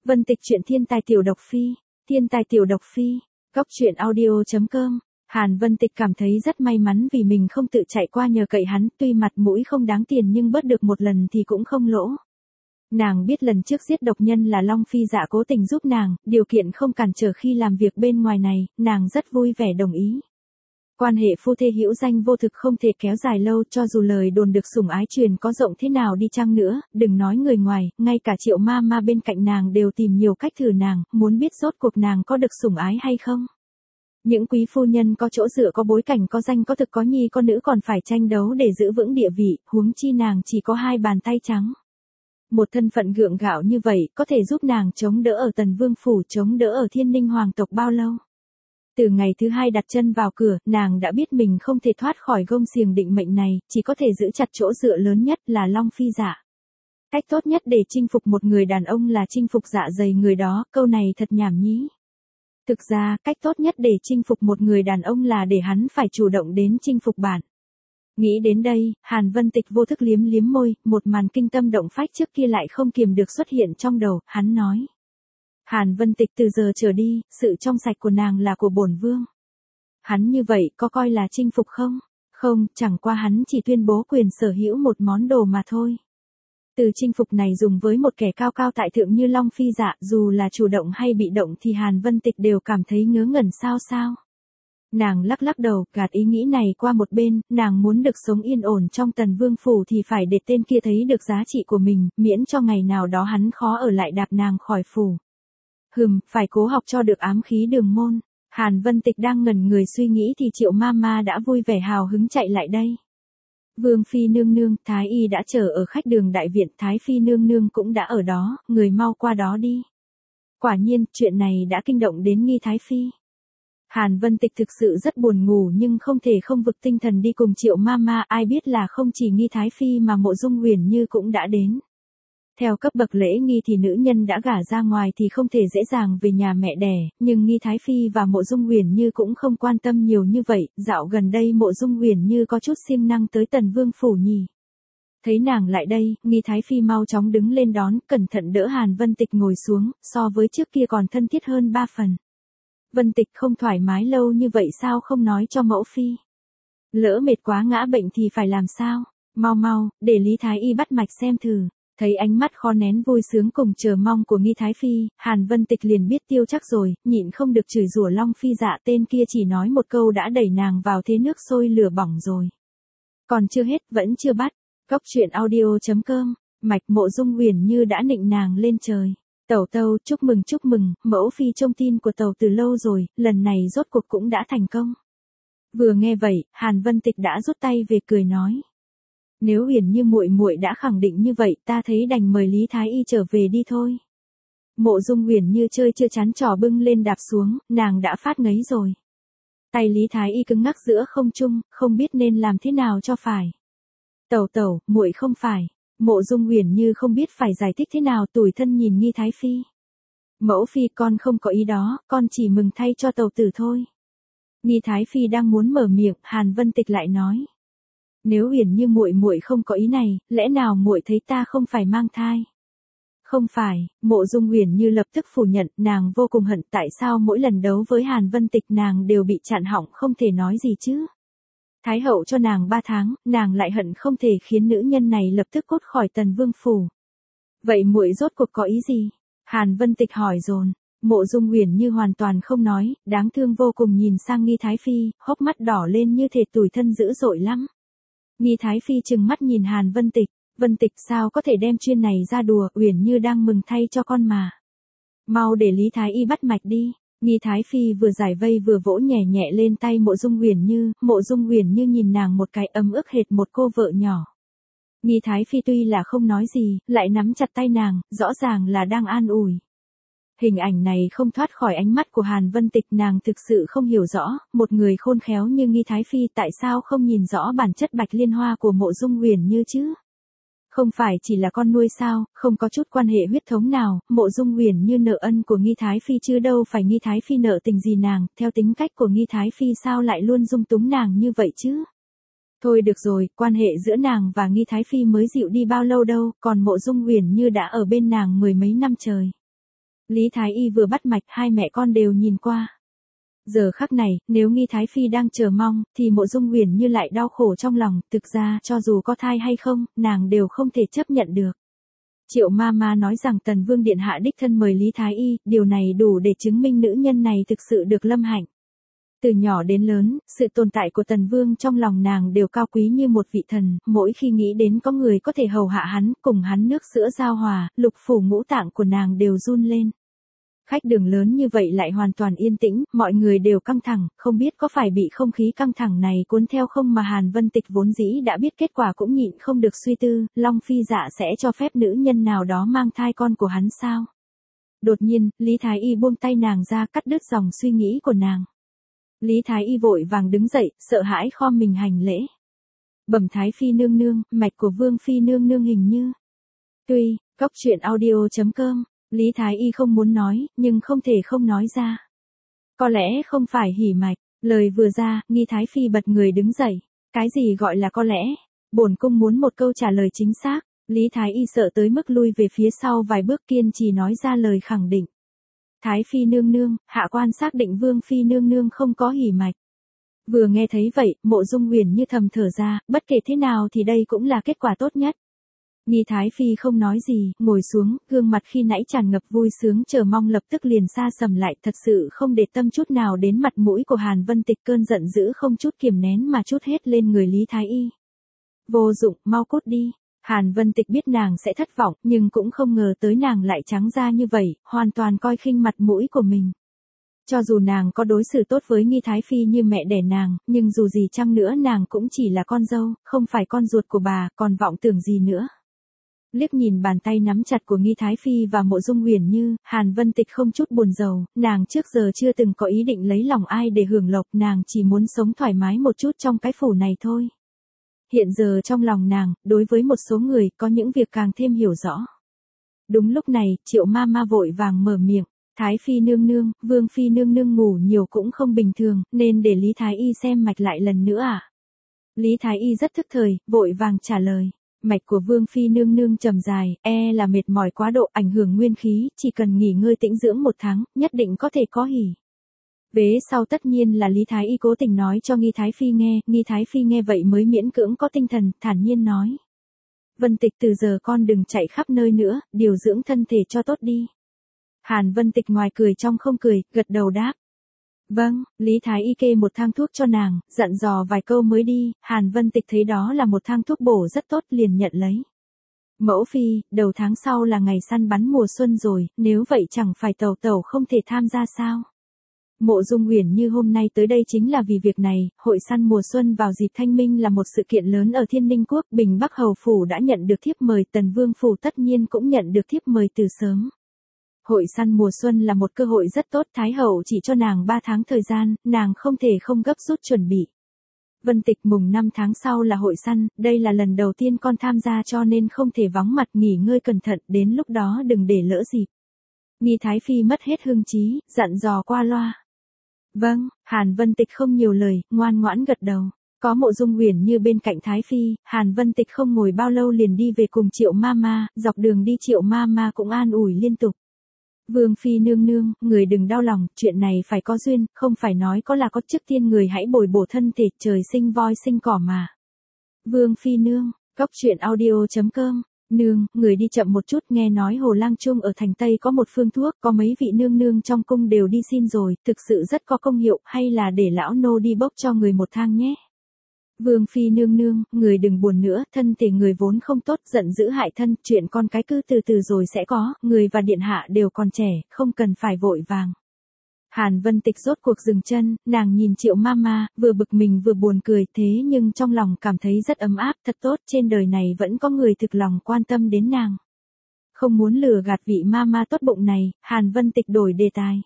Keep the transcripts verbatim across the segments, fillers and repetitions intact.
Vân Tịch truyện thiên tài tiểu độc phi, thiên tài tiểu độc phi, góc truyện audio.com. Hàn Vân Tịch cảm thấy rất may mắn vì mình không tự chạy qua nhờ cậy hắn, tuy mặt mũi không đáng tiền nhưng bớt được một lần thì cũng không lỗ. Nàng biết lần trước giết độc nhân là Long Phi Dạ cố tình giúp nàng, điều kiện không cản trở khi làm việc bên ngoài này, nàng rất vui vẻ đồng ý. Quan hệ phu thê hữu danh vô thực không thể kéo dài lâu, cho dù lời đồn được sủng ái truyền có rộng thế nào đi chăng nữa, đừng nói người ngoài, ngay cả Triệu ma ma bên cạnh nàng đều tìm nhiều cách thử nàng, muốn biết rốt cuộc nàng có được sủng ái hay không. Những quý phu nhân có chỗ dựa, có bối cảnh, có danh có thực, có nhi có nữ còn phải tranh đấu để giữ vững địa vị, huống chi nàng chỉ có hai bàn tay trắng. Một thân phận gượng gạo như vậy có thể giúp nàng chống đỡ ở Tần Vương Phủ, chống đỡ ở Thiên Ninh Hoàng tộc bao lâu. Từ ngày thứ hai đặt chân vào cửa, nàng đã biết mình không thể thoát khỏi gông xiềng định mệnh này, chỉ có thể giữ chặt chỗ dựa lớn nhất là Long Phi Dạ. Cách tốt nhất để chinh phục một người đàn ông là chinh phục dạ dày người đó, câu này thật nhảm nhí. Thực ra, cách tốt nhất để chinh phục một người đàn ông là để hắn phải chủ động đến chinh phục bạn. Nghĩ đến đây, Hàn Vân Tịch vô thức liếm liếm môi, một màn kinh tâm động phách trước kia lại không kiềm được xuất hiện trong đầu, hắn nói. Hàn Vân Tịch, từ giờ trở đi, sự trong sạch của nàng là của bổn vương. Hắn như vậy có coi là chinh phục không? Không, chẳng qua hắn chỉ tuyên bố quyền sở hữu một món đồ mà thôi. Từ chinh phục này dùng với một kẻ cao cao tại thượng như Long Phi Dạ, dù là chủ động hay bị động thì Hàn Vân Tịch đều cảm thấy ngớ ngẩn sao sao. Nàng lắc lắc đầu, gạt ý nghĩ này qua một bên, nàng muốn được sống yên ổn trong Tần Vương Phủ thì phải để tên kia thấy được giá trị của mình, miễn cho ngày nào đó hắn khó ở lại đạp nàng khỏi phủ. Hừm, phải cố học cho được ám khí đường môn. Hàn Vân Tịch đang ngẩn người suy nghĩ thì Triệu ma ma đã vui vẻ hào hứng chạy lại đây. Vương Phi nương nương, Thái Y đã chờ ở khách đường đại viện, Thái Phi nương nương cũng đã ở đó, người mau qua đó đi. Quả nhiên, chuyện này đã kinh động đến Nghi Thái Phi. Hàn Vân Tịch thực sự rất buồn ngủ nhưng không thể không vực tinh thần đi cùng Triệu ma ma, ai biết là không chỉ Nghi Thái Phi mà Mộ Dung Huyền Như cũng đã đến. Theo cấp bậc lễ nghi thì nữ nhân đã gả ra ngoài thì không thể dễ dàng về nhà mẹ đẻ, nhưng Nghi Thái Phi và Mộ Dung Huyền Như cũng không quan tâm nhiều như vậy, dạo gần đây Mộ Dung Huyền Như có chút siêng năng tới Tần Vương Phủ nhỉ. Thấy nàng lại đây, Nghi Thái Phi mau chóng đứng lên đón, cẩn thận đỡ Hàn Vân Tịch ngồi xuống, so với trước kia còn thân thiết hơn ba phần. Vân Tịch, không thoải mái lâu như vậy sao không nói cho mẫu phi? Lỡ mệt quá ngã bệnh thì phải làm sao? Mau mau, để Lý Thái Y bắt mạch xem thử. Thấy ánh mắt khó nén vui sướng cùng chờ mong của Nghi Thái Phi, Hàn Vân Tịch liền biết tiêu chắc rồi, nhịn không được chửi rủa Long Phi Dạ, tên kia chỉ nói một câu đã đẩy nàng vào thế nước sôi lửa bỏng rồi. Còn chưa hết, vẫn chưa bắt. Góc truyện audio.com, mạch Mộ Dung Huyền Như đã nịnh nàng lên trời. Tẩu tâu, chúc mừng chúc mừng, mẫu phi trông tin của tàu từ lâu rồi, lần này rốt cuộc cũng đã thành công. Vừa nghe vậy, Hàn Vân Tịch đã rút tay về cười nói. Nếu Huyền Như muội muội đã khẳng định như vậy, ta thấy đành mời Lý Thái Y trở về đi thôi. Mộ Dung Huyền Như chơi chưa chán trò bưng lên đạp xuống, nàng đã phát ngấy rồi. Tay Lý Thái Y cứng ngắc giữa không trung, không biết nên làm thế nào cho phải. Tẩu tẩu, muội không phải. Mộ Dung Huyền Như không biết phải giải thích thế nào, tủi thân nhìn Nghi Thái Phi. Mẫu phi, con không có ý đó, con chỉ mừng thay cho tẩu tử thôi. Nghi Thái Phi đang muốn mở miệng, Hàn Vân Tịch lại nói. Nếu Huyền Như muội muội không có ý này, lẽ nào muội thấy ta không phải mang thai? Không phải, Mộ Dung Huyền Như lập tức phủ nhận, nàng vô cùng hận tại sao mỗi lần đấu với Hàn Vân Tịch nàng đều bị chặn họng không thể nói gì chứ. Thái hậu cho nàng ba tháng, nàng lại hận không thể khiến nữ nhân này lập tức cút khỏi Tần Vương Phủ. Vậy muội rốt cuộc có ý gì? Hàn Vân Tịch hỏi dồn. Mộ Dung Huyền Như hoàn toàn không nói, đáng thương vô cùng nhìn sang Nghi Thái Phi, hốc mắt đỏ lên như thể tủi thân dữ dội lắm. Nghi Thái Phi trừng mắt nhìn Hàn Vân Tịch, Vân Tịch sao có thể đem chuyên này ra đùa, Huyền Như đang mừng thay cho con mà. Mau để Lý Thái Y bắt mạch đi. Nghi Thái Phi vừa giải vây vừa vỗ nhẹ nhẹ lên tay Mộ Dung Huyền Như, Mộ Dung Huyền Như nhìn nàng một cái ấm ức hệt một cô vợ nhỏ. Nghi Thái Phi tuy là không nói gì, lại nắm chặt tay nàng, rõ ràng là đang an ủi. Hình ảnh này không thoát khỏi ánh mắt của Hàn Vân Tịch, nàng thực sự không hiểu rõ, một người khôn khéo như Nghi Thái Phi tại sao không nhìn rõ bản chất Bạch Liên Hoa của Mộ Dung Huyền Như chứ? Không phải chỉ là con nuôi sao, không có chút quan hệ huyết thống nào, Mộ Dung Huyền Như nợ ân của Nghi Thái Phi chứ đâu phải Nghi Thái Phi nợ tình gì nàng, theo tính cách của Nghi Thái Phi sao lại luôn dung túng nàng như vậy chứ? Thôi được rồi, quan hệ giữa nàng và Nghi Thái Phi mới dịu đi bao lâu đâu, còn Mộ Dung Huyền Như đã ở bên nàng mười mấy năm trời. Lý Thái Y vừa bắt mạch hai mẹ con đều nhìn qua. Giờ khắc này, nếu Nghi Thái Phi đang chờ mong, thì Mộ Dung Huyền Như lại đau khổ trong lòng, thực ra cho dù có thai hay không, nàng đều không thể chấp nhận được. Triệu ma ma nói rằng Tần Vương Điện Hạ đích thân mời Lý Thái Y, điều này đủ để chứng minh nữ nhân này thực sự được lâm hạnh. Từ nhỏ đến lớn, sự tồn tại của Tần Vương trong lòng nàng đều cao quý như một vị thần, mỗi khi nghĩ đến có người có thể hầu hạ hắn, cùng hắn nước sữa giao hòa, lục phủ ngũ tạng của nàng đều run lên. Khách đường lớn như vậy lại hoàn toàn yên tĩnh, mọi người đều căng thẳng, không biết có phải bị không khí căng thẳng này cuốn theo không mà Hàn Vân Tịch vốn dĩ đã biết kết quả cũng nhịn không được suy tư, Long Phi Dạ sẽ cho phép nữ nhân nào đó mang thai con của hắn sao? Đột nhiên, Lý Thái Y buông tay nàng ra cắt đứt dòng suy nghĩ của nàng. Lý Thái Y vội vàng đứng dậy, sợ hãi khom mình hành lễ. Bẩm Thái Phi nương nương, mạch của Vương Phi nương nương hình như. Tuy, cốc truyện audio chấm com. Lý Thái Y không muốn nói, nhưng không thể không nói ra. Có lẽ không phải hỉ mạch, lời vừa ra, Nghi Thái Phi bật người đứng dậy. Cái gì gọi là có lẽ? Bổn cung muốn một câu trả lời chính xác. Lý Thái Y sợ tới mức lui về phía sau vài bước kiên trì nói ra lời khẳng định. Thái Phi nương nương, hạ quan xác định Vương Phi nương nương không có hỉ mạch. Vừa nghe thấy vậy, Mộ Dung Huyền Như thầm thở ra, bất kể thế nào thì đây cũng là kết quả tốt nhất. Nghi Thái Phi không nói gì, ngồi xuống, gương mặt khi nãy tràn ngập vui sướng chờ mong lập tức liền xa sầm lại, thật sự không để tâm chút nào đến mặt mũi của Hàn Vân Tịch, cơn giận dữ không chút kiềm nén mà trút hết lên người Lý Thái Y. Vô dụng, mau cút đi. Hàn Vân Tịch biết nàng sẽ thất vọng, nhưng cũng không ngờ tới nàng lại trắng ra như vậy, hoàn toàn coi khinh mặt mũi của mình. Cho dù nàng có đối xử tốt với Nghi Thái Phi như mẹ đẻ nàng, nhưng dù gì chăng nữa nàng cũng chỉ là con dâu, không phải con ruột của bà, còn vọng tưởng gì nữa. Liếc nhìn bàn tay nắm chặt của Nghi Thái Phi và Mộ Dung Huyền Như, Hàn Vân Tịch không chút buồn rầu, nàng trước giờ chưa từng có ý định lấy lòng ai để hưởng lộc, nàng chỉ muốn sống thoải mái một chút trong cái phủ này thôi. Hiện giờ trong lòng nàng, đối với một số người, có những việc càng thêm hiểu rõ. Đúng lúc này, Triệu ma ma vội vàng mở miệng, Thái Phi nương nương, Vương Phi nương nương ngủ nhiều cũng không bình thường, nên để Lý Thái Y xem mạch lại lần nữa à? Lý Thái Y rất thức thời, vội vàng trả lời. Mạch của Vương Phi nương nương trầm dài, e là mệt mỏi quá độ ảnh hưởng nguyên khí, chỉ cần nghỉ ngơi tĩnh dưỡng một tháng, nhất định có thể có hỉ. Vế sau tất nhiên là Lý Thái Y cố tình nói cho Nghi Thái Phi nghe, Nghi Thái Phi nghe vậy mới miễn cưỡng có tinh thần, thản nhiên nói. Vân Tịch từ giờ con đừng chạy khắp nơi nữa, điều dưỡng thân thể cho tốt đi. Hàn Vân Tịch ngoài cười trong không cười, gật đầu đáp. Vâng, Lý Thái Y kê một thang thuốc cho nàng, dặn dò vài câu mới đi, Hàn Vân Tịch thấy đó là một thang thuốc bổ rất tốt liền nhận lấy. Mẫu Phi, đầu tháng sau là ngày săn bắn mùa xuân rồi, nếu vậy chẳng phải tẩu tẩu không thể tham gia sao? Mộ Dung Huyền Như hôm nay tới đây chính là vì việc này, hội săn mùa xuân vào dịp thanh minh là một sự kiện lớn ở Thiên Ninh Quốc, Bình Bắc Hầu Phủ đã nhận được thiếp mời, Tần Vương Phủ tất nhiên cũng nhận được thiếp mời từ sớm. Hội săn mùa xuân là một cơ hội rất tốt, Thái Hậu chỉ cho nàng ba tháng thời gian, nàng không thể không gấp rút chuẩn bị. Vân Tịch mùng năm tháng sau là hội săn, đây là lần đầu tiên con tham gia cho nên không thể vắng mặt, nghỉ ngơi cẩn thận, đến lúc đó đừng để lỡ dịp. Nghi Thái Phi mất hết hương trí, dặn dò qua loa. Vâng, Hàn Vân Tịch không nhiều lời, ngoan ngoãn gật đầu. Có Mộ Dung Huyền Như bên cạnh Thái Phi, Hàn Vân Tịch không ngồi bao lâu liền đi về cùng Triệu ma ma, dọc đường đi Triệu ma ma cũng an ủi liên tục. Vương Phi nương nương, người đừng đau lòng, chuyện này phải có duyên, không phải nói có là có, trước tiên người hãy bồi bổ thân thể, trời sinh voi sinh cỏ mà. Vương Phi nương, cốc truyện audio chấm com. Nương, người đi chậm một chút, nghe nói Hồ Lang Trung ở thành Tây có một phương thuốc, có mấy vị nương nương trong cung đều đi xin rồi, thực sự rất có công hiệu, hay là để lão nô đi bốc cho người một thang nhé. Vương Phi nương nương, người đừng buồn nữa, thân thể người vốn không tốt, giận dữ hại thân, chuyện con cái cứ từ từ rồi sẽ có, người và điện hạ đều còn trẻ, không cần phải vội vàng. Hàn Vân Tịch rốt cuộc dừng chân, nàng nhìn Triệu ma ma, vừa bực mình vừa buồn cười, thế nhưng trong lòng cảm thấy rất ấm áp, thật tốt, trên đời này vẫn có người thực lòng quan tâm đến nàng. Không muốn lừa gạt vị ma ma tốt bụng này, Hàn Vân Tịch đổi đề tài.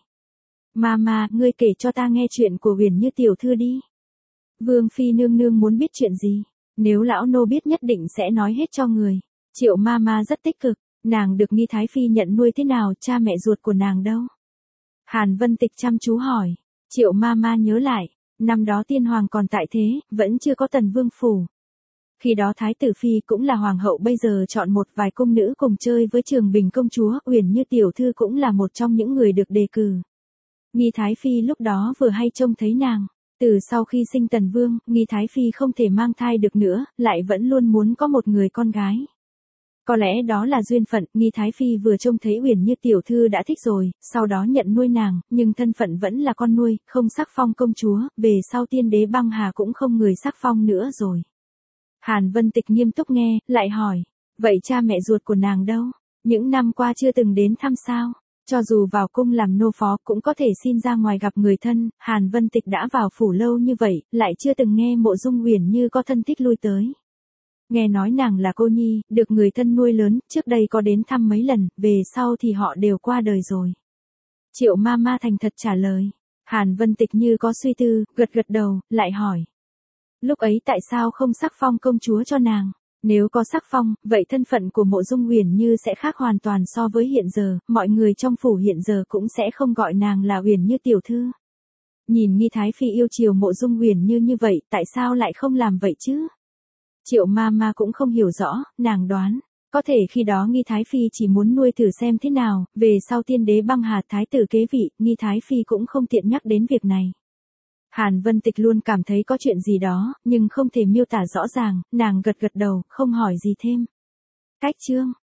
Ma ma, ngươi kể cho ta nghe chuyện của Huyền Như tiểu thư đi. Vương Phi nương nương muốn biết chuyện gì? Nếu lão nô biết nhất định sẽ nói hết cho người. Triệu ma ma rất tích cực, nàng được Nghi Thái Phi nhận nuôi thế nào, cha mẹ ruột của nàng đâu? Hàn Vân Tịch chăm chú hỏi. Triệu ma ma nhớ lại, năm đó tiên hoàng còn tại thế, vẫn chưa có Tần Vương Phủ. Khi đó Thái tử Phi cũng là hoàng hậu, bây giờ chọn một vài cung nữ cùng chơi với Trường Bình công chúa, Uyển Như tiểu thư cũng là một trong những người được đề cử. Nghi Thái Phi lúc đó vừa hay trông thấy nàng. Từ sau khi sinh Tần Vương, Nghi Thái Phi không thể mang thai được nữa, lại vẫn luôn muốn có một người con gái. Có lẽ đó là duyên phận, Nghi Thái Phi vừa trông thấy Uyển Như tiểu thư đã thích rồi, sau đó nhận nuôi nàng, nhưng thân phận vẫn là con nuôi, không sắc phong công chúa, về sau tiên đế băng hà cũng không người sắc phong nữa rồi. Hàn Vân Tịch nghiêm túc nghe, lại hỏi, vậy cha mẹ ruột của nàng đâu? Những năm qua chưa từng đến thăm sao? Cho dù vào cung làm nô phó cũng có thể xin ra ngoài gặp người thân, Hàn Vân Tịch đã vào phủ lâu như vậy, lại chưa từng nghe Mộ Dung Uyển Như có thân thích lui tới. Nghe nói nàng là cô nhi, được người thân nuôi lớn, trước đây có đến thăm mấy lần, về sau thì họ đều qua đời rồi. Triệu ma ma thành thật trả lời. Hàn Vân Tịch như có suy tư, gật gật đầu, lại hỏi. Lúc ấy tại sao không sắc phong công chúa cho nàng? Nếu có sắc phong, vậy thân phận của Mộ Dung Uyển Như sẽ khác hoàn toàn so với hiện giờ, mọi người trong phủ hiện giờ cũng sẽ không gọi nàng là Uyển Như tiểu thư. Nhìn Nghi Thái Phi yêu chiều Mộ Dung Uyển Như như vậy, tại sao lại không làm vậy chứ? Triệu ma ma cũng không hiểu rõ, nàng đoán. Có thể khi đó Nghi Thái Phi chỉ muốn nuôi thử xem thế nào, về sau tiên đế băng hà thái tử kế vị, Nghi Thái Phi cũng không tiện nhắc đến việc này. Hàn Vân Tịch luôn cảm thấy có chuyện gì đó, nhưng không thể miêu tả rõ ràng, nàng gật gật đầu, không hỏi gì thêm. Cách chương